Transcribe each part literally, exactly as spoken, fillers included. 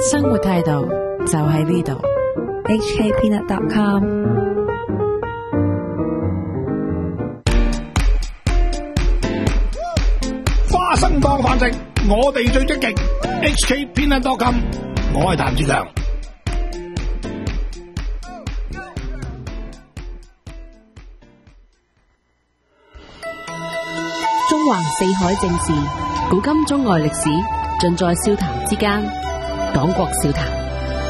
生活態度就喺呢度。H K Peanut dot com。 花生當飯食，我哋最積極。H K Peanut dot com， 我係譚志強。 中橫四海政事，古今中外歷史，盡在笑談之間。講國笑談。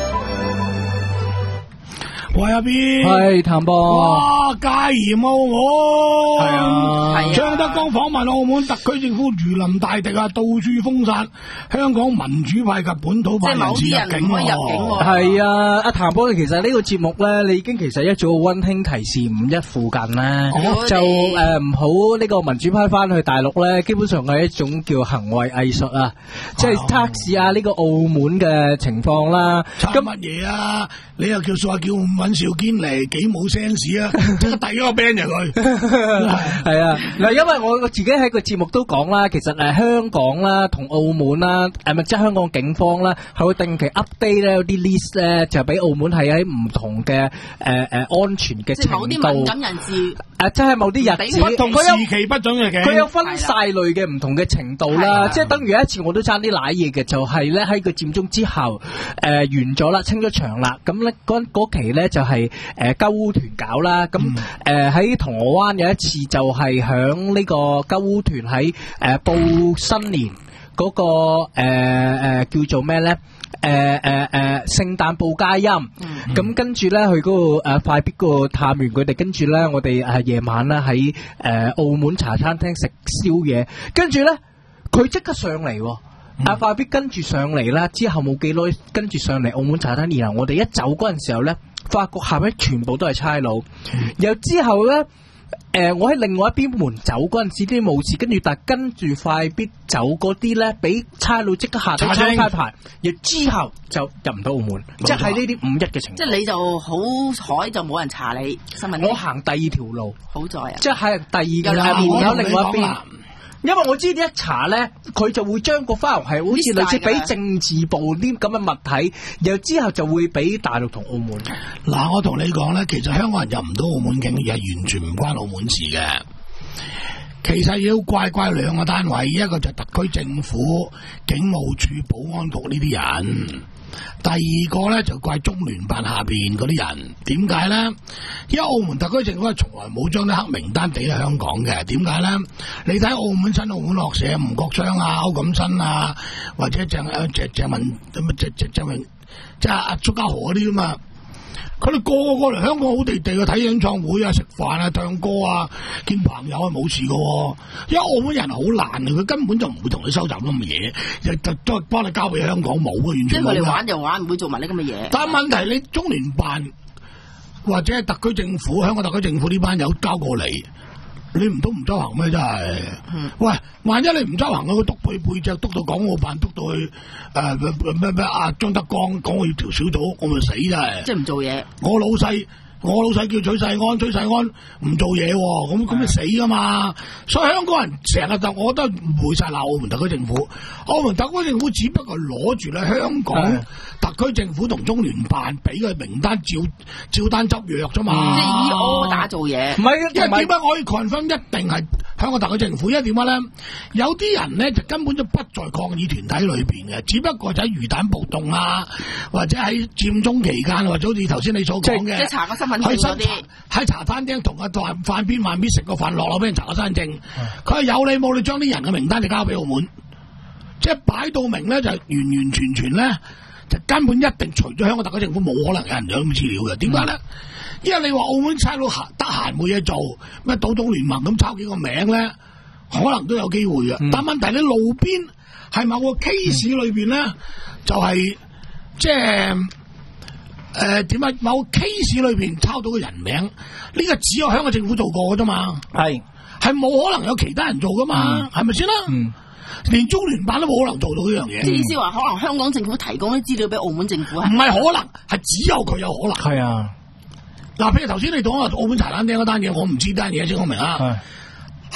喂，阿 B， 係譚博。 哇，戒嚴澳門， 係啊， 張德江訪問澳門，特區政府如臨大敵啊，到處封殺香港民主派及本土派人士入境喎。 係啊，阿譚博，其實呢個節目咧，你已經其實一早溫馨提示五一附近咧，哦、就誒唔好呢個民主派翻去大陸咧，基本上係一種叫行為藝術啊，即係測試下呢個澳門嘅情況啦。 咁乜嘢啊？你又叫數下叫尹兆堅嚟，幾冇 sense 啊！即係第一個 band 就佢， 係啊嗱，因為我我自己喺個節目都講啦，其實誒香港啦同澳門啦，誒咪即係香港警方啦，係會定期 update 咧有啲 list 咧，就俾澳門係喺唔同嘅誒誒安全嘅程度，即係某啲敏感人士誒，即係某啲日子， 不同時期不準嘅嘅， 佢有分晒類嘅唔同嘅程度啦，即係等於一次我都差啲瀨嘢嘅，就係咧喺個佔中之後誒完咗啦，清咗場啦，咁咧嗰嗰期咧就係誒鳩烏團搞啦，咁誒喺銅鑼灣有一次就係響呢個鳩烏團喺誒報新年嗰個誒誒叫做咩咧？誒誒誒聖誕報佳音，咁跟住咧去嗰個誒快必嗰個探完佢哋，跟住咧我哋誒夜晚咧喺誒澳門茶餐廳食宵夜，跟住咧佢即刻上嚟。阿快必跟住上嚟啦，之後冇幾耐跟住上嚟澳門茶餐廳，然後我哋一走嗰陣時候咧，發覺下邊全部都係差佬，然後之後咧，誒我喺另外一邊門走嗰陣時啲冇事，跟住但係跟住快必走嗰啲咧，俾差佬即刻下到抄差牌，然後之後就入唔到澳門，即係呢啲五一嘅情況。 即係你就好彩就冇人查你新聞。 我行第二條路， 好在啊， 即係喺第二個門口另外一邊。因為我知啲一查咧，佢就會將個花紅係好似類似俾政治部啲咁嘅物體，然後之後就會俾大陸同澳門。 嗱，我同你講咧，其實香港人入唔到澳門境，係完全唔關澳門事嘅。其實要怪怪兩個單位，一個就特區政府、警務處、保安局呢啲人。第二個咧就怪中聯辦下邊嗰啲人，點解咧？因為澳門特區政府係從來冇將啲黑名單俾喺香港嘅，點解咧？你睇澳門新澳門落社吳國昌啊、歐錦新啊，或者鄭誒鄭鄭文咁啊鄭鄭鄭文即係阿蘇家豪嗰啲啊嘛。佢哋個個過嚟香港好地地嘅睇演唱會啊、食飯啊、唱歌啊、見朋友啊冇事噶，因為澳門人好懶嘅，佢根本就唔會同你收集咁嘅嘢，就就都係幫你交俾香港冇嘅，完全冇。即係佢哋玩就玩，唔會做埋呢咁嘅嘢。但係問題你中聯辦或者係特區政府、香港特區政府呢班友交過嚟。你唔都唔執行咩？真係，嗯、喂！萬一你唔執行，佢督佢背脊，督到港澳辦，督到去誒咩咩啊張德江港澳協調小組，我咪死真係。即係唔做嘢。我老細，我老細叫許世安，許世安唔做嘢，咁咁咪死噶嘛！所以香港人成日就，我覺得唔會晒鬧澳門特區政府。澳門特區政府只不過攞住咧香港特區政府同中聯辦俾嘅名單照照單執藥啫嘛。即係以我打做嘢。唔係，因為點解我可以 confirm 一定係香港特區政府？因為點解咧？有啲人咧就根本就不在抗議團體裏邊嘅，只不過就喺魚蛋暴動啊，或者喺佔中期間，或者好似頭先你所講嘅，即係查個身份證嗰啲，喺茶餐廳同阿飯飯邊飯邊食個飯落樓俾人查個身份證，佢係有理冇理將啲人嘅名單就交俾澳門。即係擺到明咧，就完完全全咧，就根本一定除咗香港特區政府，冇可能有人有咁資料嘅。點解咧？因為你話澳門差佬閒得閒冇嘢做，咩賭賭聯盟咁抄幾個名咧，可能都有機會嘅。嗯、但問題你路邊係某個 case 裏邊咧，就係、是、即係誒點解某個 case 裏邊抄到個人名，呢、這個只有香港政府做過嘅啫嘛。係係冇可能有其他人做噶嘛？係咪先啦？嗯連中聯辦都冇可能做到呢樣嘢。即係意思話，可能香港政府提供啲資料俾澳門政府，唔係可能，係只有佢有可能。係啊，嗱，譬如頭先你講話澳門茶餐廳嗰單嘢，我唔知單嘢先，我明啊。喺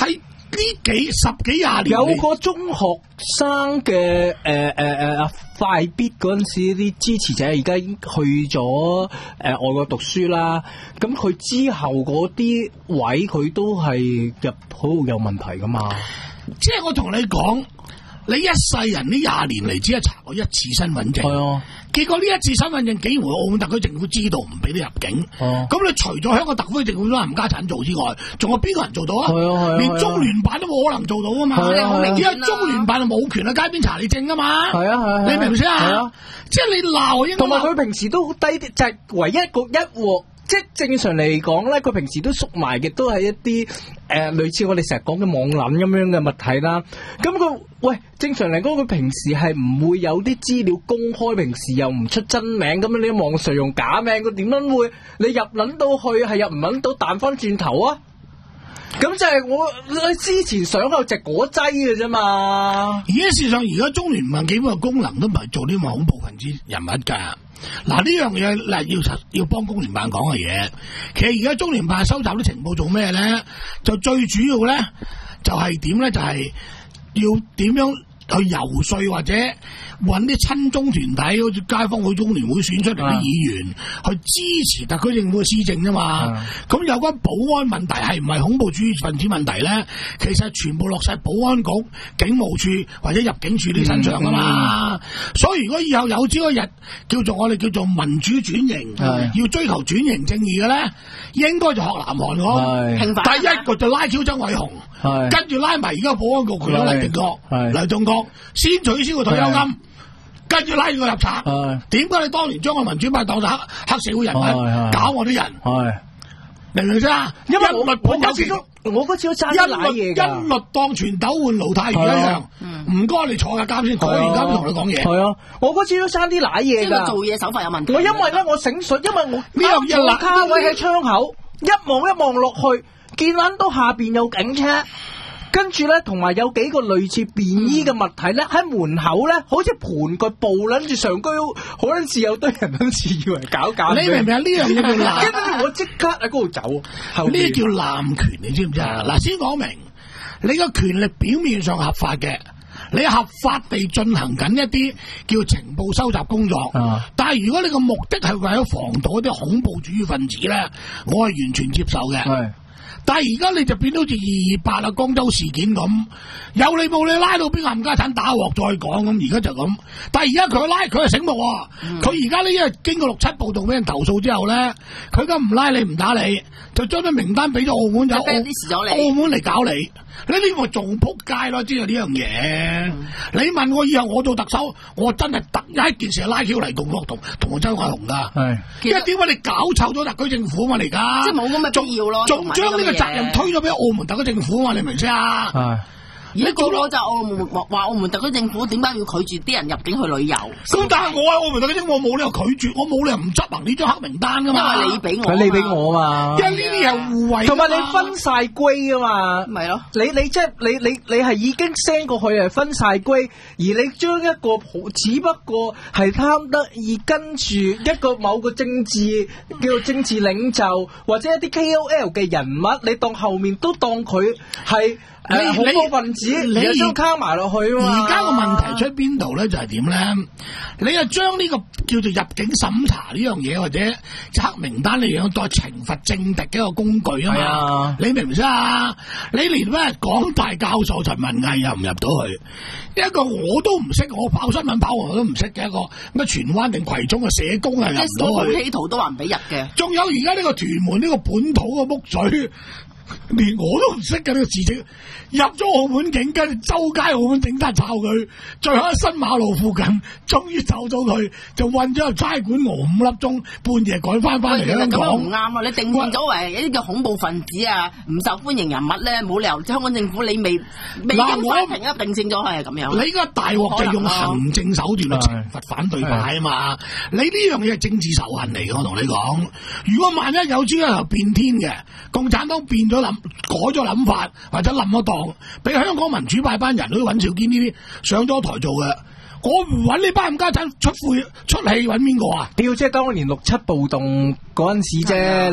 幾十幾廿年有個中學生嘅誒誒誒快必嗰陣時啲支持者，而家已經去咗誒、呃、外國讀書啦。咁佢之後嗰啲位，佢都係入好有問題噶嘛。 即係我同你講，你一世人呢廿年嚟只係查過一次身份證。 係啊。 結果呢一次身份證竟然澳門特區政府知道唔俾你入境，咁、啊、你除咗香港特區政府都冚家產做之外，仲有邊個人做到啊？ 啊連中聯辦都冇可能做到啊嘛！ 你好明顯因為中聯辦係冇權喺街邊查你證啊嘛！ 係啊係啊， 你明唔明先啊？ 啊即係你鬧應該同埋佢平時都好低啲，就係、是、唯一一個一鑊。即係正常嚟講咧，佢平時都熟埋嘅，都係一啲誒、呃、類似我哋成日講嘅網撚咁樣嘅物體啦。咁佢喂正常嚟講，佢平時係唔會有啲資料公開，平時又唔出真名咁樣，你喺網上用假名，佢點樣會你入撚到去係入唔撚到彈翻轉頭啊？咁就係我之前想有隻果劑嘅啫嘛。 而家事實上，而家中聯辦基本嘅功能都唔係做呢個恐怖分子人物㗎。嗱呢樣嘢嗱要要幫中聯辦講嘅嘢，其實而家中聯辦收集啲情報做咩咧？就最主要咧就係點咧？就係、是、要點樣去游說或者揾啲親中團體，好似街坊會中聯會選出嚟啲議員、啊、去支持特區政府嘅施政啫嘛。咁、啊、有關保安問題係唔係恐怖主義分子問題咧？其實全部落晒保安局、警務處或者入境處理身上噶嘛。嗯、所以如果以後有朝一日叫做我哋叫做民主轉型， 啊、要追求轉型正義嘅咧，應該就學南韓講，第一個就拉超曾偉雄，跟住拉埋而家保安局局長黎定國、黎仲國，先取消個退休金。跟住拉住佢入冊，點解你當年將個民主派當咗黑黑社會人物，搞我啲人？明唔明先啊？因為我我嗰次都我嗰次都爭啲瀨嘢㗎，一律當全斗換盧泰愚一樣。唔該，你坐下監先，坐完監先同你講嘢。係啊，我嗰次都爭啲瀨嘢㗎。 做嘢手法有問題。 我因為咧，我醒水，因為我呢樣嘢卡位喺窗口，一望一望落去，見撚到下邊有警車。跟住咧，同埋有幾個類似便衣嘅物體咧，喺門口咧，好似盤個布撚住上居，好撚似有堆人撚似以為搞搞。 你明唔明啊？呢樣嘢叫濫， 跟住我即刻喺嗰度走。 呢啲叫濫權，你知唔知啊？嗱，先講明，你個權力表面上合法嘅，你合法地進行緊一啲叫情報收集工作。啊、但係如果你個目的係為咗防堵啲恐怖主義分子咧，我係完全接受嘅。但係而家你就變到好似二二八啊江州事件咁，有你冇你拉到邊個冚家鏟打鑊再講咁，而家就咁。但係而家佢拉佢係醒目，佢而家呢因為經過六七暴動俾人投訴之後咧，佢而家唔拉你唔打你，就將啲名單俾咗澳門，就澳澳門嚟搞你。你呢個仲撲街咯，知道呢樣嘢？嗯、你問我以後我做特首，我真係特一件事係拉 Q 嚟動國同同我周偉雄噶。係，因為點解你搞臭咗特區政府嘛？嚟噶， 即係冇咁嘅必要咯， 仲將呢個責任推咗俾澳門特區政府嘛？你明唔明啊？係。 而家講咗就澳門話澳門特區政府點解要拒絕啲人入境去旅遊？ 咁但係我喺澳門特區政府，我冇理由拒絕，我冇理由唔執行呢張黑名單噶嘛。 因為你俾我， 你俾我嘛。 因為呢啲係互惠， 同埋你分晒歸啊嘛。 咪咯， 你你即係你你你係已經 send 過去係分晒歸，而你將一個只不過係貪得意跟住一個某個政治叫做政治領袖或者一啲 K O L 嘅人物，你當後面都當佢係。你恐怖分子，你都卡埋落去啊嘛！ 而家個問題出邊度咧？就係點咧？你又將呢個叫做入境審查呢樣嘢，或者黑名單呢樣當懲罰政敵嘅一個工具啊嘛！啊你明唔明啊？你連咩港大教授陳文藝又唔入到去，一個我都唔識，我跑新聞跑我都唔識嘅一個咩荃灣定葵涌嘅社工係入唔到去， 企圖都話唔俾入嘅。 仲有而家呢個屯門呢個本土嘅木嘴。連我都唔識嘅呢個事情，入咗澳門境，跟住周街澳門警察抄佢，最後喺新馬路附近，終於走咗佢，就韞咗入差館餓五粒鐘，半夜趕翻翻嚟香港。咁唔啱啊！你定義咗為一啲叫恐怖分子啊，唔受歡迎人物咧，冇理由香港政府你未未經批評啊，定性咗佢係咁樣。 你而家大鑊就用行政手段嚟懲罰反對派啊嘛！你呢樣嘢係政治仇恨嚟嘅，我同你講。如果萬一有朝一日變天嘅，共產黨變咗諗改咗諗法，或者冧咗檔，俾香港民主派班人，好似尹兆堅呢啲上咗台做嘅，我唔揾呢班冚家鏟出晦出氣，揾邊個啊？ 屌，即係當年六七暴動嗰陣時啫，你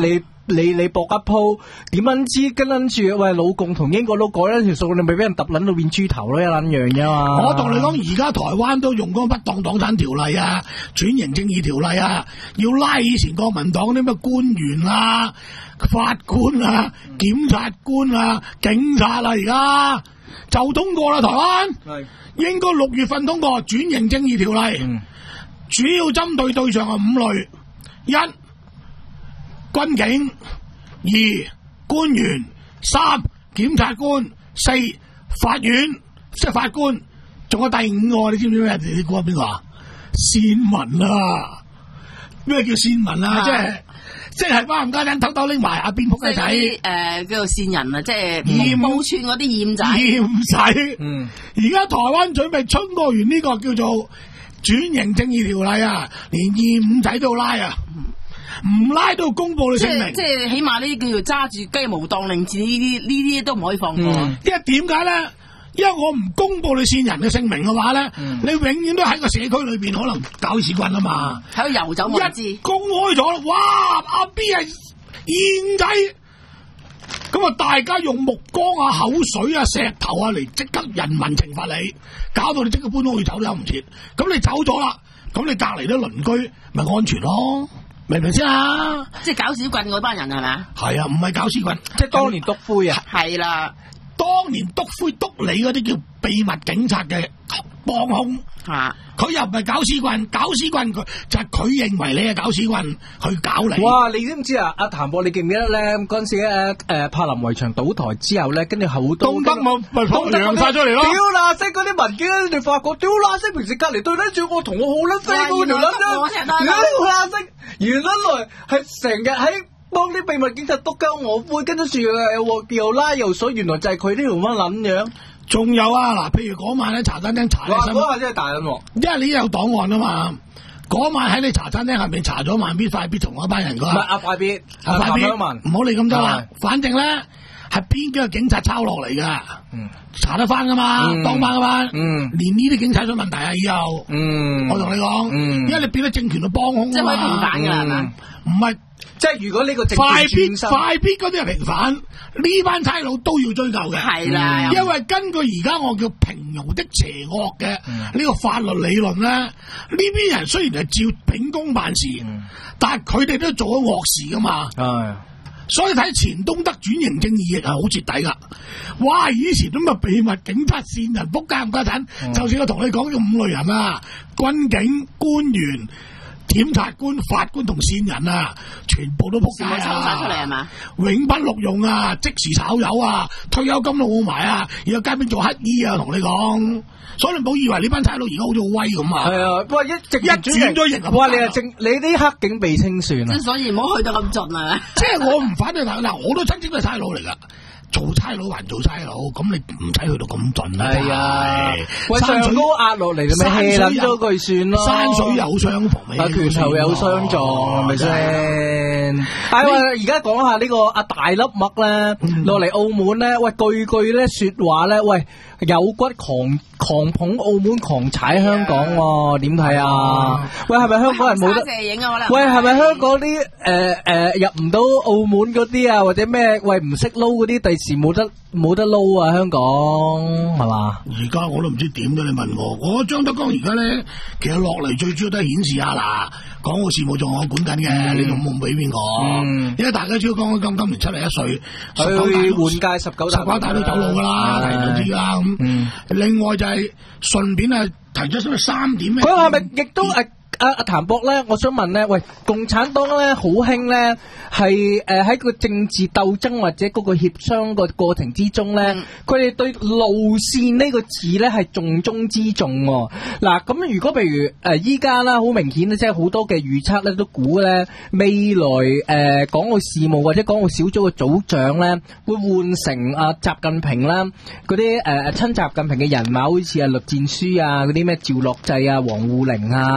你你搏一鋪，點撚知跟撚住喂老共同英國佬改咗條數，你咪俾人揼撚到變豬頭咯，一撚樣啫嘛。 我同你講，而家台灣都用嗰個不當黨產條例啊、轉型正義條例啊，要拉以前國民黨啲咩官員啊、法官啊、檢察官啊、警察啊，而家就通過啦，台灣係應該六月份通過轉型正義條例， 嗯、 主要針對對象係五類：一、軍警；二、官員；三、檢察官；四、法院，即係法官。仲有第五個，你知唔知咩？你估下邊個啊？線民啊！咩叫線民啊？即係即係幫人家人偷偷拎埋阿邊仆仔仔， 誒叫做線人啊！即係驗報串嗰啲驗仔。 驗仔。 嗯。 而家台灣準備衝過完呢個叫做轉型正義條例啊，連驗仔都拉啊！唔拉都要公佈你姓名。 即係起碼呢啲叫做揸住雞毛當令箭，呢啲呢啲都唔可以放過。 嗯、 因為點解咧？因為我唔公佈你線人嘅姓名嘅話咧，嗯、你永遠都喺個社區裏邊可能搞屎棍啊嘛， 喺度遊走冇人知。 一公開咗，哇！阿 B 係燕仔，咁啊大家用目光啊、口水啊、石頭啊嚟即刻人民懲罰你，搞到你即刻搬屋去走都唔切。咁你走咗啦，咁你隔離啲鄰居咪安全咯，明唔明先啊？ 即係搞屎棍嗰班人係咪啊？ 係啊，唔係搞屎棍， 即係當年督灰啊。 係啦。 當年督灰督你嗰啲叫秘密警察嘅幫兇， 啊， 佢又唔係搞屎棍，搞屎棍佢就係、是、佢認為你係搞屎棍去搞你。 哇！你知唔知啊？阿譚博，你記唔記得咧？嗰陣時咧，誒、呃、柏林圍牆倒台之後咧，跟住好多東德咪咪揚晒出嚟咯。 屌嗱聲嗰啲文件，你發覺屌嗱聲平時隔離對得住我同我好撚飛嗰條撚啫，屌嗱聲，原來係成日喺幫啲秘密警察督鳩我灰，跟住又又拉又水，原來就係佢呢條乜撚樣。 仲有啊，嗱，譬如嗰晚喺茶餐廳查， 哇，嗰晚真係大撚喎， 因為你有檔案啊嘛。嗰晚喺你茶餐廳下面查咗慢必快必同嗰班人㗎。唔係阿快必， 阿快必，唔好理咁多啦。 的反正咧係邊幾個警察抄落嚟㗎？ 嗯， 查得翻㗎嘛， 嗯、 當班㗎嘛。 嗯， 連呢啲警察有問題啊，以後。嗯，我同你講，嗯，因為你變咗政權嘅幫兇啊嘛。 即係可以平反㗎係嘛？ 唔係。 即係如果呢個快必快必嗰啲係平反，呢班差佬都要追究嘅。 係啦， 因為根據而家我叫平庸的邪惡嘅呢個法律理論咧，呢邊人雖然係照秉公辦事，嗯、但係佢哋都做咗惡事噶嘛。係，所以睇前東德轉型正義亦係好徹底噶。哇！以前咁啊秘密警察線人仆街唔家陣，嗯、就算我同你講咗五類人啊，軍警官員。檢察官、法官同線人啊，全部都仆街啊！ 抽晒出嚟係嘛？ 永不錄用啊，即時炒魷啊，退休金都冇埋啊，然後街邊做乞衣啊，同你講，所以你唔好以為呢班差佬而家好似好威咁啊！係啊，哇！一直一轉咗型，哇！你係正，你啲黑警被清算啊！ 即所以唔好去到咁盡啊！ 即係我唔反對嗱，我都親戚都係差佬嚟噶。做差佬還做差佬，咁你唔使去到咁盡啦。係啊，喂，上高壓落嚟，你咪諗咗佢算咯。山水有相逢，啊，拳頭有相撞，係咪先？係喂，而家講下呢個阿大粒麥咧，落嚟澳門咧，喂，句句咧說話咧，喂，有骨狂狂捧澳門，狂踩香港喎，點睇啊？喂，係咪香港人冇得？喂，係咪香港啲誒誒入唔到澳門嗰啲啊，或者咩？喂，唔識撈嗰啲第時冇得冇得撈啊！香港係嘛？而家我都唔知點嘅，你問我，我張德江而家咧，其實落嚟最主要都係顯示下嗱，港澳事務仲我管緊嘅，嗯、你仲冇俾邊個？嗯、因為大家知道江德江今年七十一歲，去換屆十九大，十九大都走路噶啦，大家都知啦。咁、嗯、另外就係順便啊，提出咗三點咩？佢係咪亦都誒？阿阿譚博咧，我想問咧，喂，共產黨咧好興咧，係誒喺個政治鬥爭或者嗰個協商個過程之中咧，佢哋、嗯、對路線呢個字咧係重中之重喎、哦。嗱，咁如果譬如誒依家啦，好明顯咧，即係好多嘅預測咧都估咧，未來誒、呃、港澳事務或者港澳小組嘅組長咧，會換成阿習近平啦，嗰啲誒親習近平嘅人馬，好似啊栗戰書啊，嗰啲咩趙樂際啊、王滬寧啊。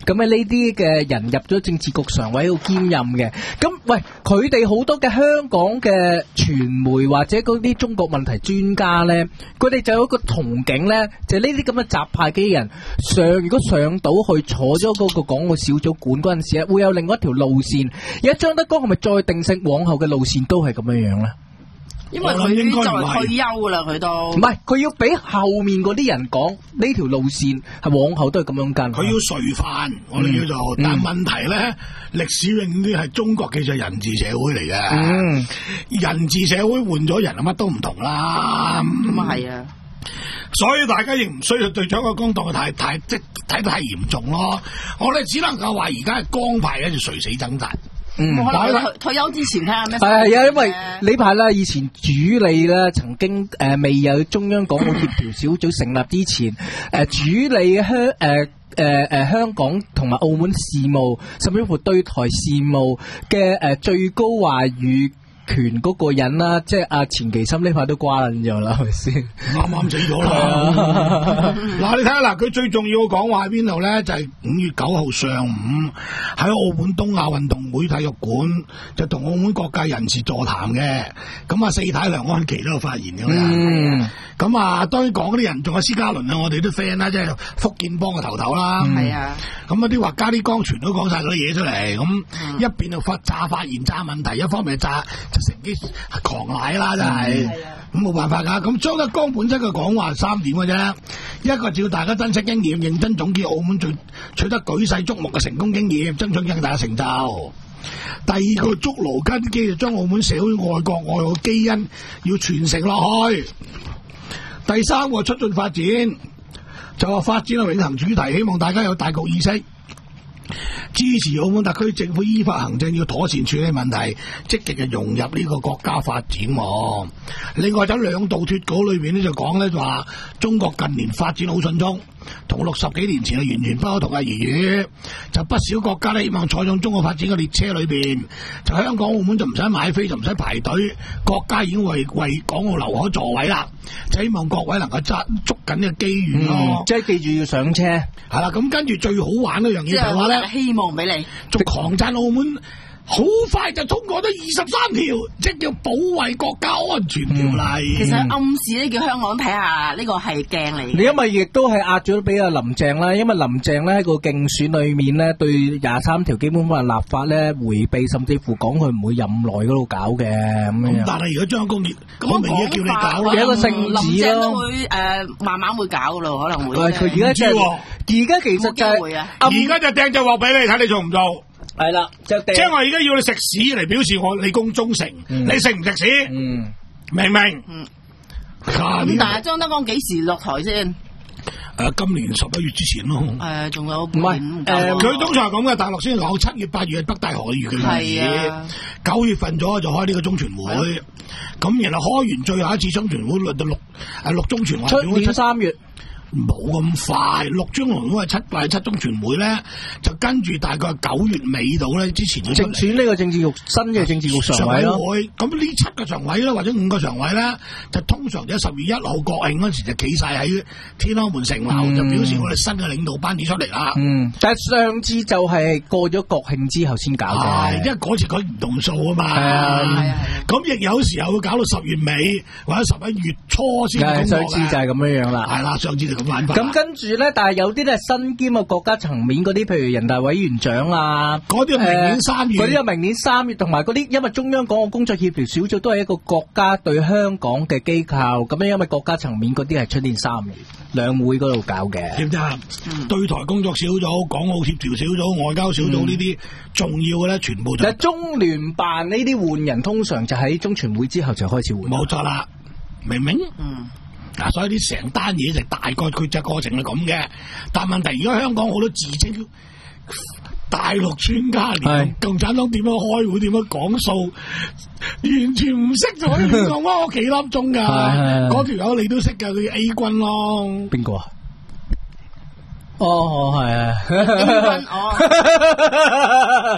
咁啊呢啲嘅人入咗政治局常委度兼任嘅。咁喂，佢哋好多嘅香港嘅傳媒或者嗰啲中國問題專家咧，佢哋就有一個憧憬咧，就呢啲咁嘅習派嘅人上，如果上到去坐咗嗰個港澳小組管嗰陣時咧，會有另外一條路線。而家張德江係咪再定性往後嘅路線都係咁樣樣咧？ 因為佢就嚟退休噶啦，佢都唔係，佢要俾後面嗰啲人講呢條路線係往後都係咁樣跟。 佢要垂範，我哋叫做。嗯、但係問題咧，歷史永遠係中國嘅就人治社會嚟嘅。嗯，人治社會換咗人，乜都唔同啦。 咁啊係啊。 所以大家亦唔需要對張德江當佢太太即睇得太嚴重咯。我哋只能夠話而家係江派咧就垂死掙扎。 嗯，可能退退休之前睇下咩？ 係啊，因為呢排咧，以前主理咧曾經誒、呃、未有中央港澳協調小組成立之前，誒、呃、主理香誒誒誒香港同埋澳門事務，甚至乎對台事務嘅誒、呃、最高話語權嗰個人啦，即係阿錢其琛呢排都瓜撚咗啦，係咪先？ 啱啱死咗啦！嗱，你睇下嗱，佢最重要嘅講話喺邊度咧？就係、是、五月九號上午喺澳門東亞運動會體育館，就同澳門各界人士座談嘅。咁啊，四太梁安琪都有發言嘅。嗯。咁啊，當然講嗰啲人仲有施家倫啊，我哋啲 friend 啦，即係福建幫嘅頭頭啦。係啊。咁啊，啲畫家啲江泉都講晒嗰啲嘢出嚟，咁、嗯、一邊就發炸發言炸問題，一方面炸。成啲狂奶啦，真係咁冇辦法噶。咁張德江本身嘅講話三點嘅啫，一個叫大家珍惜經驗，認真總結澳門最取得舉世矚目嘅成功經驗，爭取更大嘅成就。第二個築牢根基，就將澳門社會愛國愛澳基因要傳承落去。第三個促進發展，就話發展係永恆主題，希望大家有大局意識。支持澳門特區政府依法行政，要妥善處理問題，積極嘅融入呢個國家發展。另外，喺兩道脫稿裏邊咧就講咧，就話中國近年發展好迅速，同六十幾年前係完全不可同日而語。就不少國家咧希望坐上中國發展嘅列車裏邊，就香港澳門就唔使買飛，就唔使排隊，國家已經為為港澳留好座位啦。就希望各位能夠抓捉緊呢個機遇咯、嗯。即係記住要上車，係啦。咁跟住最好玩嗰樣嘢就係話咧， 希望俾你， 仲狂讚澳門。好快就通過咗二十三條，即叫保衛國家安全條例。 其實暗示咧叫香港睇下呢個係鏡嚟。 你因為亦都係壓咗俾阿林鄭啦，因為林鄭咧喺個競選裏面咧對廿三條基本法立法咧迴避，甚至乎講佢唔會任內嗰度搞嘅咁樣。 但係如果張公傑咁明嘢叫你搞咯， 有一個聖旨咯。 林鄭都會誒、呃、慢慢會搞噶咯，可能會。 佢而家即係而家其實就係而家就掟隻鑊俾你睇，你做唔做？ 係啦，即係我而家要你食屎嚟表示我你公忠誠，嗯、你食唔食屎？嗯，明唔明？嗯。 咁但係張德江幾時落台先？誒、 呃，今年十一月之前咯。誒、 呃，仲有唔係誒， 佢、呃、通常係咁嘅，大陸先講七月、八月係北大河月嘅日子，九月份咗就開呢個中全會，咁然後開完最後一次中全會，輪到六誒六中全會， 出年三月。 冇咁快，六中全會係七或七中全會咧，就跟住大概九月尾到咧，之前直選呢個政治局新嘅政治局常委咯。 咁呢七個常委咧，或者五個常委咧，就通常喺十月一號國慶嗰時就企晒喺天安門城樓，嗯、就表示我哋新嘅領導班子出嚟啦。嗯， 但係上次就係過咗國慶之後先搞嘅， 因為嗰次佢唔動數啊嘛。 係啊，係啊。 咁亦有時候會搞到十月尾或者十一月初先公佈嘅。 上次就係咁樣樣啦。 係啦，上次就。 咁跟住咧，但係有啲咧身兼嘅國家層面嗰啲，譬如人大委員長啊， 嗰啲明年三月， 嗰啲係明年三月，同埋嗰啲，因為中央港澳工作協調小組都係一個國家對香港嘅機構，咁樣因為國家層面嗰啲係出年三月兩會嗰度搞嘅。知唔知啊？對台工作小組、港澳協調小組、外交小組呢啲、嗯、重要嘅咧，全部就係中聯辦呢啲換人，通常就喺中全會之後就開始換。冇錯啦，明唔明？嗯。嗱、啊，所以啲成單嘢就大概決策過程係咁嘅，但問題而家香港好多自稱大陸專家，連共產黨點樣開會、點樣講數，完全唔識就可以講翻我幾粒鐘噶。嗰條友你都識噶，佢 A 君咯。邊個啊？哦，係啊。A 君哦。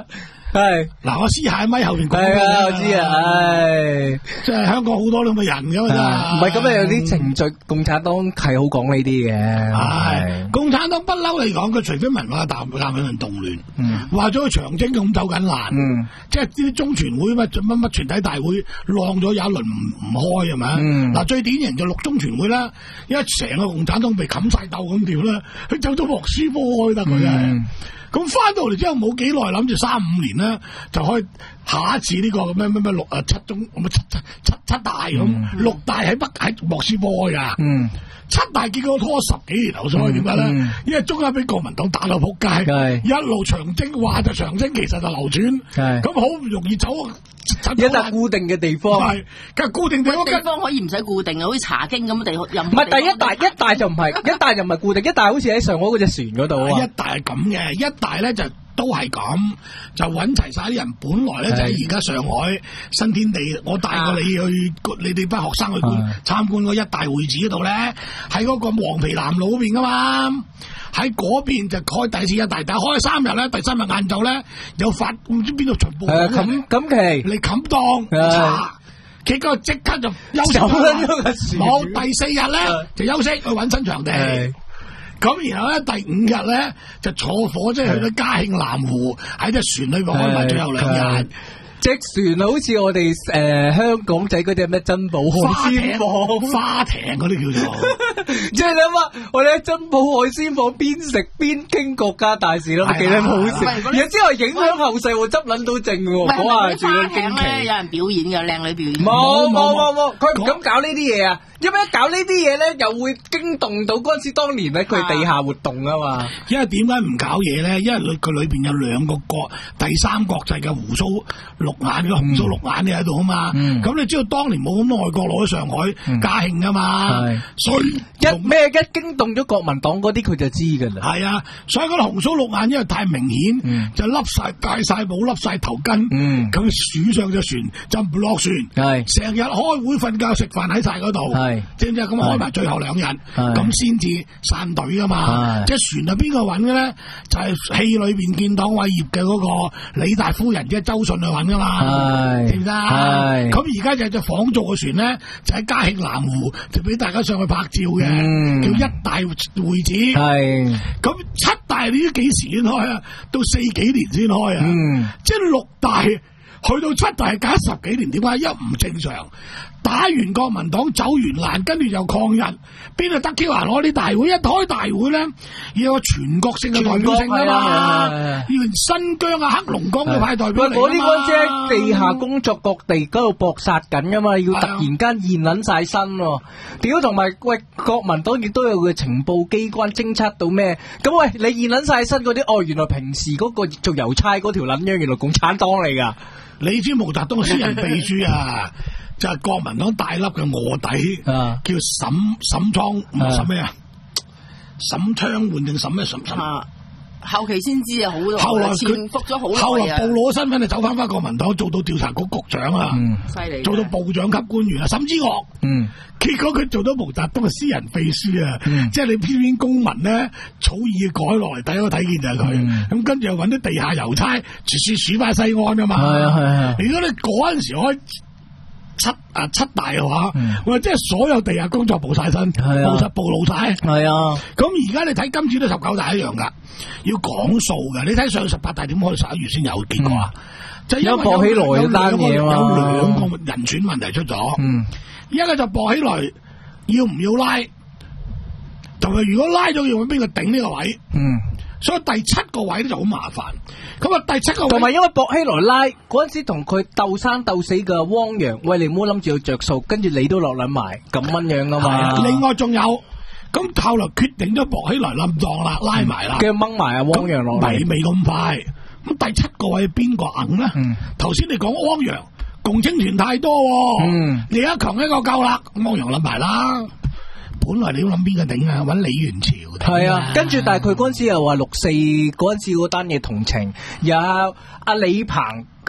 係嗱，我私下喺咪後邊講係啊，我知啊，唉， 即係香港好多咁嘅人㗎嘛， 唔係咁啊，有啲程序，共產黨係好講呢啲嘅。 係共產黨不嬲嚟講，佢除非文化大革命動亂，話咗去長征咁走緊爛，即係啲中全會乜乜乜全體大會浪咗有一輪唔唔開係咪？嗱，最典型就六中全會啦，因為成個共產黨被冚晒鬥咁調啦，佢走咗莫斯科開得佢真係。咁翻到嚟之後冇幾耐，諗住三五年咧就可以下一次呢個咩咩咩六啊七中咁七七七七大咁，嗯、六大喺北喺莫斯科開噶，嗯、七大結果拖十幾年後所以點解咧？嗯、因為中間俾國民黨打到仆街，是一路長征話就長征，其實就流轉，咁好唔容易走。一笪固定嘅地方，係，梗係固定地方， 地方可以唔使固定嘅，好似茶經咁嘅地方。 唔係第一大，一大就唔係，一大就唔係固定，一大好似喺上海嗰隻船嗰度啊。 一大係咁嘅，一大咧就都係咁，就揾齊晒啲人。本來咧就喺而家上海新天地，我帶過你去，你哋班學生去觀參觀嗰一大會址嗰度咧，喺嗰個黃皮南路嗰邊噶嘛。喺嗰邊就開第一次一大，但係開三日咧，第三日晏晝咧有發唔知邊度巡捕， 誒冚冚旗嚟冚檔查，結果即刻就休息冇第四日咧就休息去揾新場地，咁然後咧第五日咧就坐火車去到嘉興南湖，喺隻船裏邊開埋最後兩日。 隻船好似我哋誒、呃、香港仔嗰隻咩珍寶海鮮舫、 花艇嗰啲叫做， 即係你諗下，我哋喺珍寶海鮮舫邊食邊傾國家大事咯，幾得好食。然之後影響後世喎，執撚到正喎，嗰下住到驚奇。 有人表演嘅靚女表演。 冇冇冇冇，佢唔敢搞呢啲嘢啊！因為一搞呢啲嘢咧，又會驚動到嗰陣時當年咧佢地下活動啊嘛。 因為點解唔搞嘢咧？因為佢佢裏邊有兩個國第三國際嘅鬍鬚綠眼嘅紅鬚綠眼嘅喺度啊嘛。咁、嗯、你知道當年冇咁多外國佬喺上海嘉慶啊嘛。嗯、所以一咩一驚動咗國民黨嗰啲佢就知㗎啦。 係啊，所以嗰啲紅鬚綠眼因為太明顯，嗯、就笠晒戴晒帽、笠晒頭巾，咁鼠、嗯、上隻船就唔落船，成日開會瞓覺食飯喺晒嗰度。知唔知咁開埋最後兩日，咁先至散隊噶嘛？即係船係邊個揾嘅咧？就係、是、戲裏邊建黨偉業嘅嗰個李大夫人，即係周迅去揾噶嘛？知唔知啊？咁而家就隻仿造嘅船咧，就喺嘉慶南湖，就俾大家上去拍照嘅，嗯、叫一大會址。係咁七大你都幾時先開啊？到四幾年先開啊？嗯、即係六大去到七大隔十幾年，點解一唔正常？打完國民黨走完爛，跟住又抗日，邊度得 Q 啊？攞啲大會一開大會咧，要有全國性嘅代表性啊嘛，要新疆啊、黑龍江都派代表嚟啊嘛。 嗰啲嗰隻喺地下工作各地嗰度搏殺緊噶嘛，要突然間現捻晒身喎。屌，同埋喂，國民黨亦都有個情報機關偵測到咩？咁喂，你現捻晒身嗰啲，哦，原來平時嗰個做郵差嗰條捻樣，原來共產黨嚟噶。 你知毛澤東私人秘書啊？就係國民黨大粒嘅臥底，啊、叫沈沈倉，唔係沈咩啊？沈昌煥定沈咩沈沈？ 後期先知啊，好多後來佢潛伏咗好耐啊。 後來暴露咗身份就走翻翻國民黨，做到調查局局長啊， 犀利、嗯， 做到部長級官員啊，沈之岳。嗯，結果佢做到毛澤東嘅私人秘書啊，嗯、即係你偏偏公文咧草擬改落嚟，第一個睇見就係佢。咁、嗯、跟住又揾啲地下郵差，處處鼠翻西安啊嘛。係啊係啊。如果你嗰陣時開七啊七大嘅話，我、嗯、即係所有地下工作報晒身，報晒暴露晒。係啊，咁而家你睇今次都十九大一樣噶，要講數噶。你睇上十八大點可以十一月先有結果啊？嗯、就因為有薄熙來有單嘢嘛，有兩個人選問題出咗。嗯，一個就薄熙來要唔要拉，同埋如果拉咗要揾邊個頂呢個位？嗯。所以第七個位咧就好麻煩，咁啊第七個位同埋因為薄熙來拉嗰陣時同佢鬥生鬥死嘅汪洋，喂，你唔好諗住有着數，跟住你都落撚埋咁樣樣噶嘛。另外仲有，咁後來決定咗薄熙來冧檔啦，拉埋啦，跟住掹埋阿汪洋落嚟，未未咁快。咁第七個位邊個硬咧？頭先、嗯、你講汪洋，共青團太多、哦，嗯、李克強一個夠啦，汪洋冧埋啦。本來你要諗邊個頂啊？揾李元朝係啊，跟住但係佢嗰陣時又話六四嗰陣時嗰單嘢同情，有阿李鵬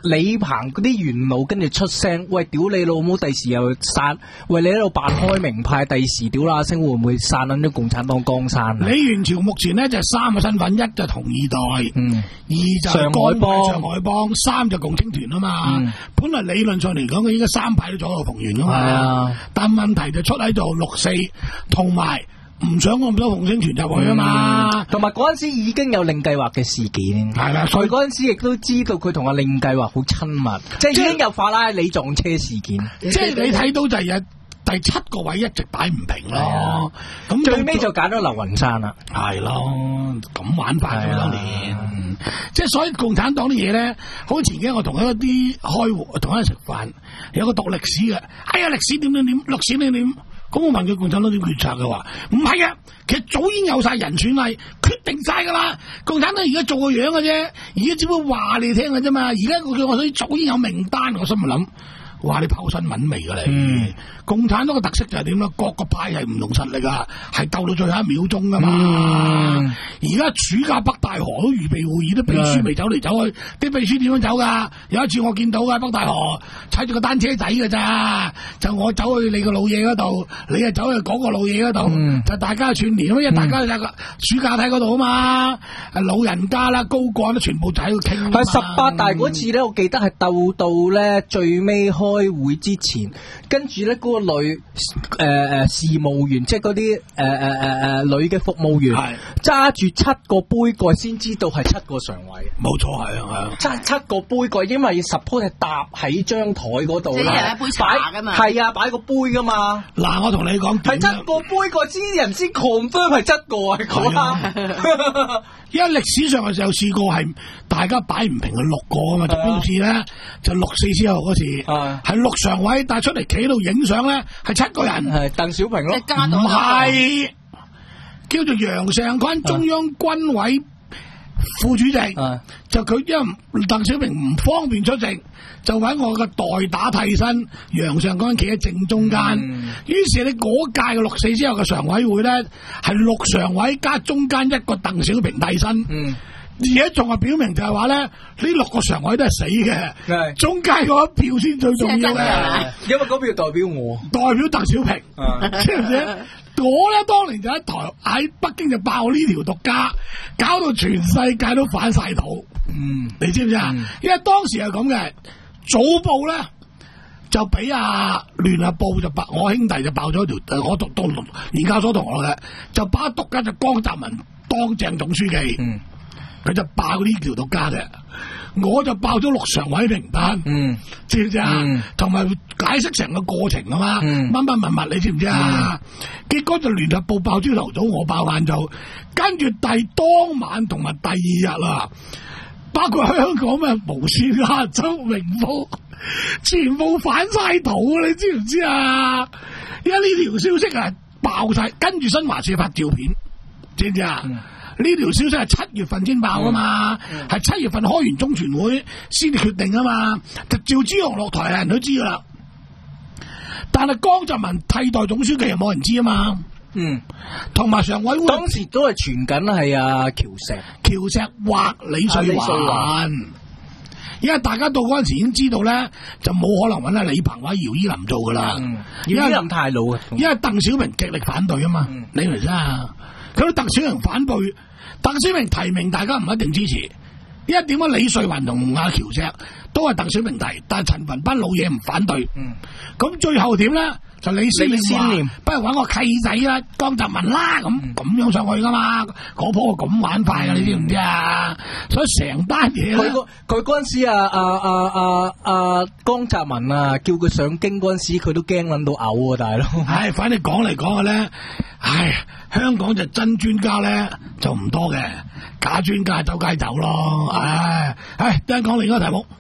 李鵬嗰啲元老跟住出聲，喂，屌你老母，第時又散，喂，你喺度扮開明派，第時屌啦聲會唔會散撚咗共產黨江山啊？ 李元朝目前呢就係三個身份，一就同二代，嗯，二就係上海幫， 上海幫，三就共青團啊嘛。嗯、本來理論上嚟講，佢應該三派都左右逢源噶嘛。係啊，但問題就出喺度六四同埋。唔想咁多共青團入去啊嘛， 同埋嗰陣時已經有令計劃嘅事件， 係啦，所以嗰陣時亦都知道佢同阿令計劃好親密，即係已經有法拉利撞車事件， 即係你睇到就係第七個位一直擺唔平咯，咁最尾就揀咗劉雲山啦， 係咯，咁玩法咁多年，即係所以共產黨啲嘢咧，好前幾日我同一啲開會，同一人食飯，有個讀歷史嘅，哎呀歷史點點點，歷史點點。咁我問佢共產黨點決策嘅話，唔係嘅，其實早已經有晒人選係決定晒噶啦。共產黨而家做個樣嘅啫，而家只會話你聽嘅啫嘛。而家佢叫我哋早已經有名單，我心咪諗，哇！你拋新聞未噶你？嗯、共產黨嘅特色就係點咧？各個派係唔同實力啊，係鬥到最後一秒鐘噶嘛。而家、嗯、暑假北大河都預備會議，啲秘書未走嚟走去，啲秘書點樣走噶？有一次我見到嘅北大河踩住個單車仔嘅咋，就我走去你個老嘢嗰度，你啊走去嗰個老嘢嗰度，嗯、就大家串聯，因為大家就暑假睇嗰度啊嘛，老人家啦、高幹都全部就喺度傾。 係十八大嗰次咧，我記得係鬥到咧最尾開會之前，跟住咧嗰個女誒誒、呃、事務員，即係嗰啲誒誒誒誒女嘅服務員，揸住七個杯蓋先知道係七個常委。 冇錯，係啊係啊， 揸七個杯蓋，因為 suppose 係搭喺張台嗰度啦， 擺杯茶噶嘛， 係啊，擺個杯噶嘛。 嗱，我同你講， 係七個杯蓋先人先 confirm 係七個啊，講啦。 因為歷史上嘅時候試過係大家擺唔平嘅六個啊嘛，就邊次咧就六四之後嗰次，係六常委帶出嚟企喺度影相咧，係七個人， 係鄧小平咯， 唔係叫做楊尚昆中央軍委副主席，就佢因為鄧小平唔方便出席，就揾我個代打替身楊尚昆企喺正中間，於是你嗰屆嘅六四之後嘅常委會咧係六常委加中間一個鄧小平替身。嗯，而家仲係表明就係話咧，呢六個常委都係死嘅，係中間嗰一票先最重要嘅， 因為嗰票代表我， 代表鄧小平，知唔知？我咧當年就喺台喺北京就爆呢條獨家，搞到全世界都反晒肚。嗯，你知唔知啊？嗯、因為當時係咁嘅，早報咧就俾阿聯合報就爆，我兄弟就爆咗條，我讀讀研究所同學嘅，就把獨家就江澤民當正總書記。嗯。佢就爆呢條獨家嘅，我就爆咗六常委名單，嗯，知唔知啊？同埋、嗯、解釋成個過程啊嘛，乜乜物物你知唔知啊？嗯、結果就聯合報爆朝頭早，我爆晏晝，跟住第當晚同埋第二日啦，包括香港咩無線、亞洲、明報，全部反晒肚啊！你知唔知啊？因為呢條消息啊爆晒，跟住新華社發照片，知唔知啊？嗯呢條消息係七月份先爆噶嘛，係七、嗯嗯、月份開完中全會先決定啊嘛，就趙紫陽落台，人都知噶啦。但係江澤民替代總書記又冇人知啊嘛。嗯，同埋常委會當時都係傳緊係阿喬石， 喬石或李瑞環，因為大家到嗰陣時已經知道咧，就冇可能揾阿李鵬或者姚依林做噶啦。嗯， 姚依林太老啊， 因為鄧小平極力反對啊嘛。嗯、你明唔明啊？佢鄧小平反對，鄧小平提名，大家唔一定支持。因為點解李瑞環同阿喬石都係鄧小平提，但係陳雲班老嘢唔反對。嗯，咁最後點咧？就李先念，不如揾個契仔啦，江澤民啦，咁咁、嗯、樣上去噶嘛？嗰鋪咁玩法噶，你知唔知啊？所以成單嘢佢佢嗰陣時啊啊啊啊啊江澤民啊，叫佢上京嗰陣時，佢都驚撚到嘔啊，大佬。 唉，反正講嚟講去咧，唉，香港就真專家咧就唔多嘅，假專家周街走咯。唉，唉，等陣講另一個題目。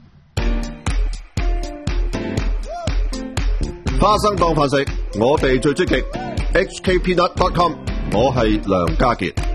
花生當飯食，我哋最積極。H K Peanut dot com， 我係梁家傑。